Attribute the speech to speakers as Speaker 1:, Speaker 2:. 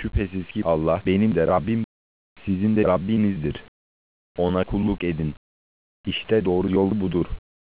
Speaker 1: Şüphesiz ki Allah benim de Rabbim, sizin de Rabbinizdir. Ona kulluk edin. İşte doğru yol budur.